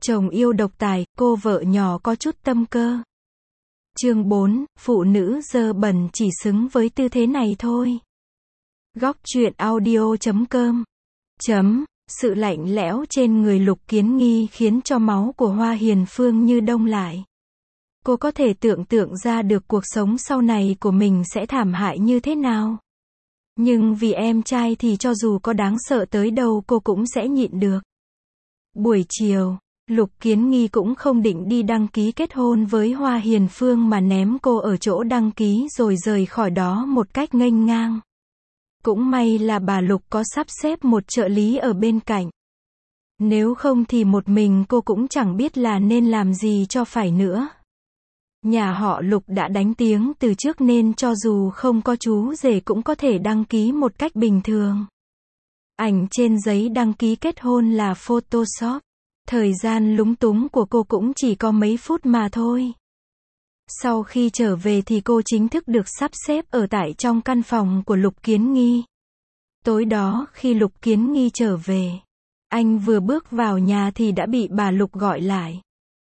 Chồng yêu độc tài, cô vợ nhỏ có chút tâm cơ. Chương 4, phụ nữ dơ bẩn chỉ xứng với tư thế này thôi. Góc truyện audio.com. Sự lạnh lẽo trên người Lục Kiến Nghi khiến cho máu của Hoa Hiền Phương như đông lại. Cô có thể tưởng tượng ra được cuộc sống sau này của mình sẽ thảm hại như thế nào. Nhưng vì em trai thì cho dù có đáng sợ tới đâu cô cũng sẽ nhịn được. Buổi chiều, Lục Kiến Nghi cũng không định đi đăng ký kết hôn với Hoa Hiền Phương mà ném cô ở chỗ đăng ký rồi rời khỏi đó một cách nghênh ngang. Cũng may là bà Lục có sắp xếp một trợ lý ở bên cạnh. Nếu không thì một mình cô cũng chẳng biết là nên làm gì cho phải nữa. Nhà họ Lục đã đánh tiếng từ trước nên cho dù không có chú rể cũng có thể đăng ký một cách bình thường. Ảnh trên giấy đăng ký kết hôn là Photoshop. Thời gian lúng túng của cô cũng chỉ có mấy phút mà thôi. Sau khi trở về thì cô chính thức được sắp xếp ở tại trong căn phòng của Lục Kiến Nghi. Tối đó khi Lục Kiến Nghi trở về, anh vừa bước vào nhà thì đã bị bà Lục gọi lại.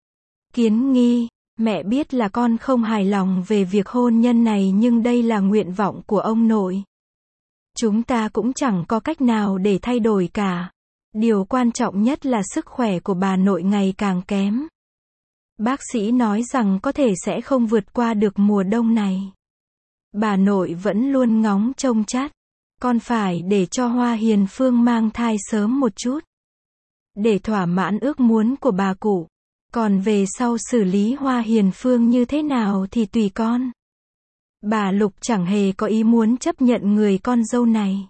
Kiến Nghi, mẹ biết là con không hài lòng về việc hôn nhân này nhưng đây là nguyện vọng của ông nội. Chúng ta cũng chẳng có cách nào để thay đổi cả. Điều quan trọng nhất là sức khỏe của bà nội ngày càng kém. Bác sĩ nói rằng có thể sẽ không vượt qua được mùa đông này. Bà nội vẫn luôn ngóng trông chắt. Con phải để cho Hoa Hiền Phương mang thai sớm một chút. Để thỏa mãn ước muốn của bà cụ. Còn về sau xử lý Hoa Hiền Phương như thế nào thì tùy con. Bà Lục chẳng hề có ý muốn chấp nhận người con dâu này.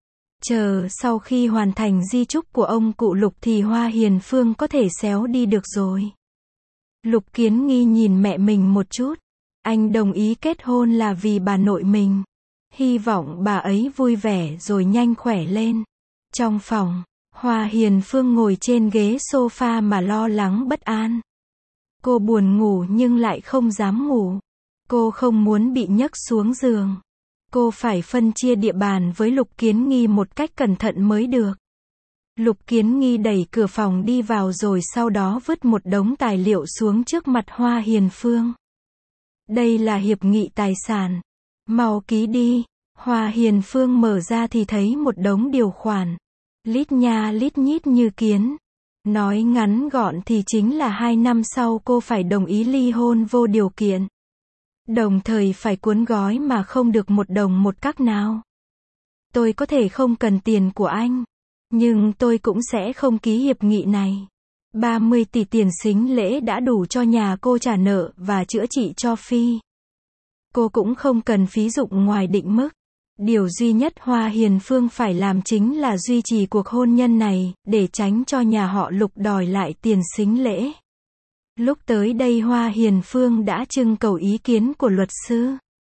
Chờ sau khi hoàn thành di chúc của ông cụ Lục thì Hoa Hiền Phương có thể xéo đi được rồi. Lục Kiến Nghi nhìn mẹ mình một chút. Anh đồng ý kết hôn là vì bà nội mình. Hy vọng bà ấy vui vẻ rồi nhanh khỏe lên. Trong phòng, Hoa Hiền Phương ngồi trên ghế sofa mà lo lắng bất an. Cô buồn ngủ nhưng lại không dám ngủ. Cô không muốn bị nhấc xuống giường. Cô phải phân chia địa bàn với Lục Kiến Nghi một cách cẩn thận mới được. Lục Kiến Nghi đẩy cửa phòng đi vào rồi sau đó vứt một đống tài liệu xuống trước mặt Hoa Hiền Phương. Đây là hiệp nghị tài sản. Mau ký đi. Hoa Hiền Phương mở ra thì thấy một đống điều khoản. Lít nha lít nhít như kiến. Nói ngắn gọn thì chính là 2 năm sau cô phải đồng ý ly hôn vô điều kiện. Đồng thời phải cuốn gói mà không được một đồng một cắc nào. Tôi có thể không cần tiền của anh. Nhưng tôi cũng sẽ không ký hiệp nghị này. 30 tỷ tiền sính lễ đã đủ cho nhà cô trả nợ và chữa trị cho Phi. Cô cũng không cần phí dụng ngoài định mức. Điều duy nhất Hoa Hiền Phương phải làm chính là duy trì cuộc hôn nhân này, để tránh cho nhà họ Lục đòi lại tiền sính lễ. Lúc tới đây Hoa Hiền Phương đã trưng cầu ý kiến của luật sư.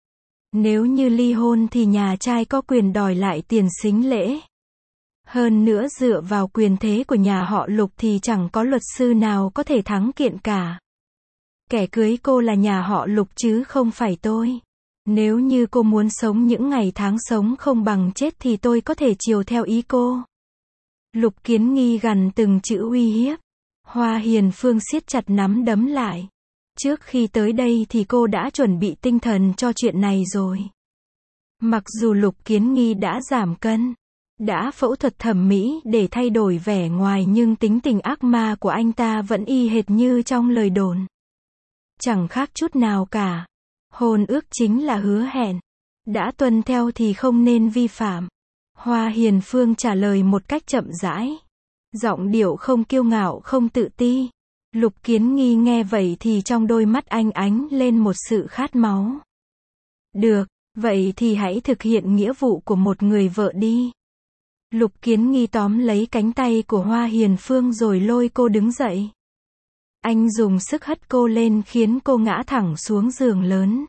Nếu như ly hôn thì nhà trai có quyền đòi lại tiền sính lễ. Hơn nữa dựa vào quyền thế của nhà họ Lục thì chẳng có luật sư nào có thể thắng kiện cả. Kẻ cưới cô là nhà họ Lục chứ không phải tôi. Nếu như cô muốn sống những ngày tháng sống không bằng chết thì tôi có thể chiều theo ý cô. Lục Kiến Nghi gằn từng chữ uy hiếp. Hoa Hiền Phương siết chặt nắm đấm lại. Trước khi tới đây thì cô đã chuẩn bị tinh thần cho chuyện này rồi. Mặc dù Lục Kiến Nghi đã giảm cân, đã phẫu thuật thẩm mỹ để thay đổi vẻ ngoài nhưng tính tình ác ma của anh ta vẫn y hệt như trong lời đồn. Chẳng khác chút nào cả. Hôn ước chính là hứa hẹn. Đã tuân theo thì không nên vi phạm. Hoa Hiền Phương trả lời một cách chậm rãi. Giọng điệu không kiêu ngạo không tự ti. Lục Kiến Nghi nghe vậy thì trong đôi mắt anh ánh lên một sự khát máu. Được, vậy thì hãy thực hiện nghĩa vụ của một người vợ đi. Lục Kiến Nghi tóm lấy cánh tay của Hoa Hiền Phương rồi lôi cô đứng dậy. Anh dùng sức hất cô lên khiến cô ngã thẳng xuống giường lớn.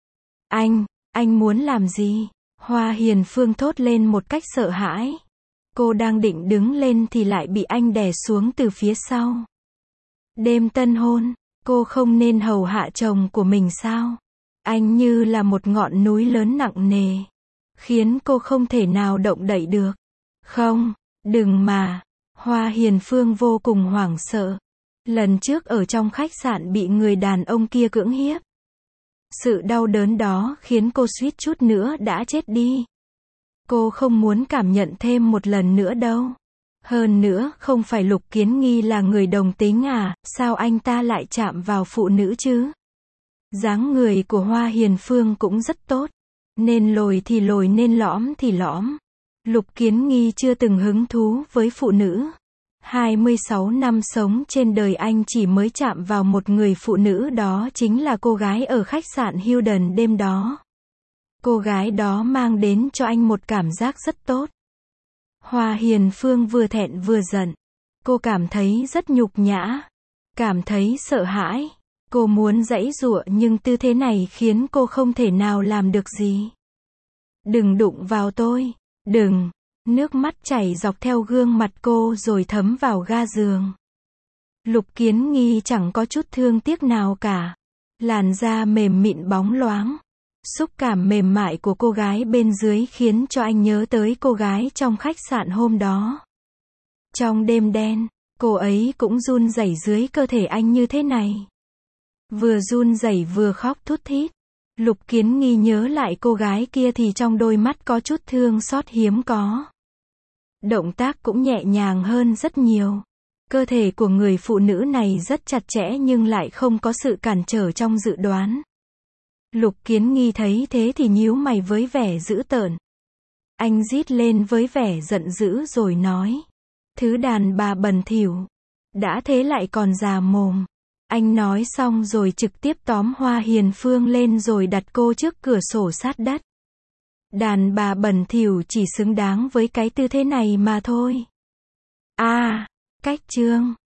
Anh muốn làm gì? Hoa Hiền Phương thốt lên một cách sợ hãi. Cô đang định đứng lên thì lại bị anh đè xuống từ phía sau. Đêm tân hôn, cô không nên hầu hạ chồng của mình sao? Anh như là một ngọn núi lớn nặng nề, khiến cô không thể nào động đậy được. Không, đừng mà. Hoa Hiền Phương vô cùng hoảng sợ. Lần trước ở trong khách sạn bị người đàn ông kia cưỡng hiếp. Sự đau đớn đó khiến cô suýt chút nữa đã chết đi. Cô không muốn cảm nhận thêm một lần nữa đâu. Hơn nữa, không phải Lục Kiến Nghi là người đồng tính à, sao anh ta lại chạm vào phụ nữ chứ? Dáng người của Hoa Hiền Phương cũng rất tốt. Nên lồi thì lồi, nên lõm thì lõm. Lục Kiến Nghi chưa từng hứng thú với phụ nữ. 26 năm sống trên đời anh chỉ mới chạm vào một người phụ nữ, đó chính là cô gái ở khách sạn Hilton đêm đó. Cô gái đó mang đến cho anh một cảm giác rất tốt. Hoa Hiền Phương vừa thẹn vừa giận. Cô cảm thấy rất nhục nhã. Cảm thấy sợ hãi. Cô muốn giãy giụa nhưng tư thế này khiến cô không thể nào làm được gì. Đừng đụng vào tôi. Đừng. Nước mắt chảy dọc theo gương mặt cô rồi thấm vào ga giường. Lục Kiến Nghi chẳng có chút thương tiếc nào cả. Làn da mềm mịn bóng loáng. Xúc cảm mềm mại của cô gái bên dưới khiến cho anh nhớ tới cô gái trong khách sạn hôm đó. Trong đêm đen, cô ấy cũng run rẩy dưới cơ thể anh như thế này. Vừa run rẩy vừa khóc thút thít. Lục Kiến Nghi nhớ lại cô gái kia thì trong đôi mắt có chút thương xót hiếm có. Động tác cũng nhẹ nhàng hơn rất nhiều. Cơ thể của người phụ nữ này rất chặt chẽ nhưng lại không có sự cản trở trong dự đoán. Lục Kiến Nghi thấy thế thì nhíu mày với vẻ dữ tợn. Anh rít lên với vẻ giận dữ rồi nói. Thứ đàn bà bẩn thỉu. Đã thế lại còn già mồm. Anh nói xong rồi trực tiếp tóm Hoa Hiền Phương lên rồi đặt cô trước cửa sổ sát đất. Đàn bà bẩn thỉu chỉ xứng đáng với cái tư thế này mà thôi. À, cách chương.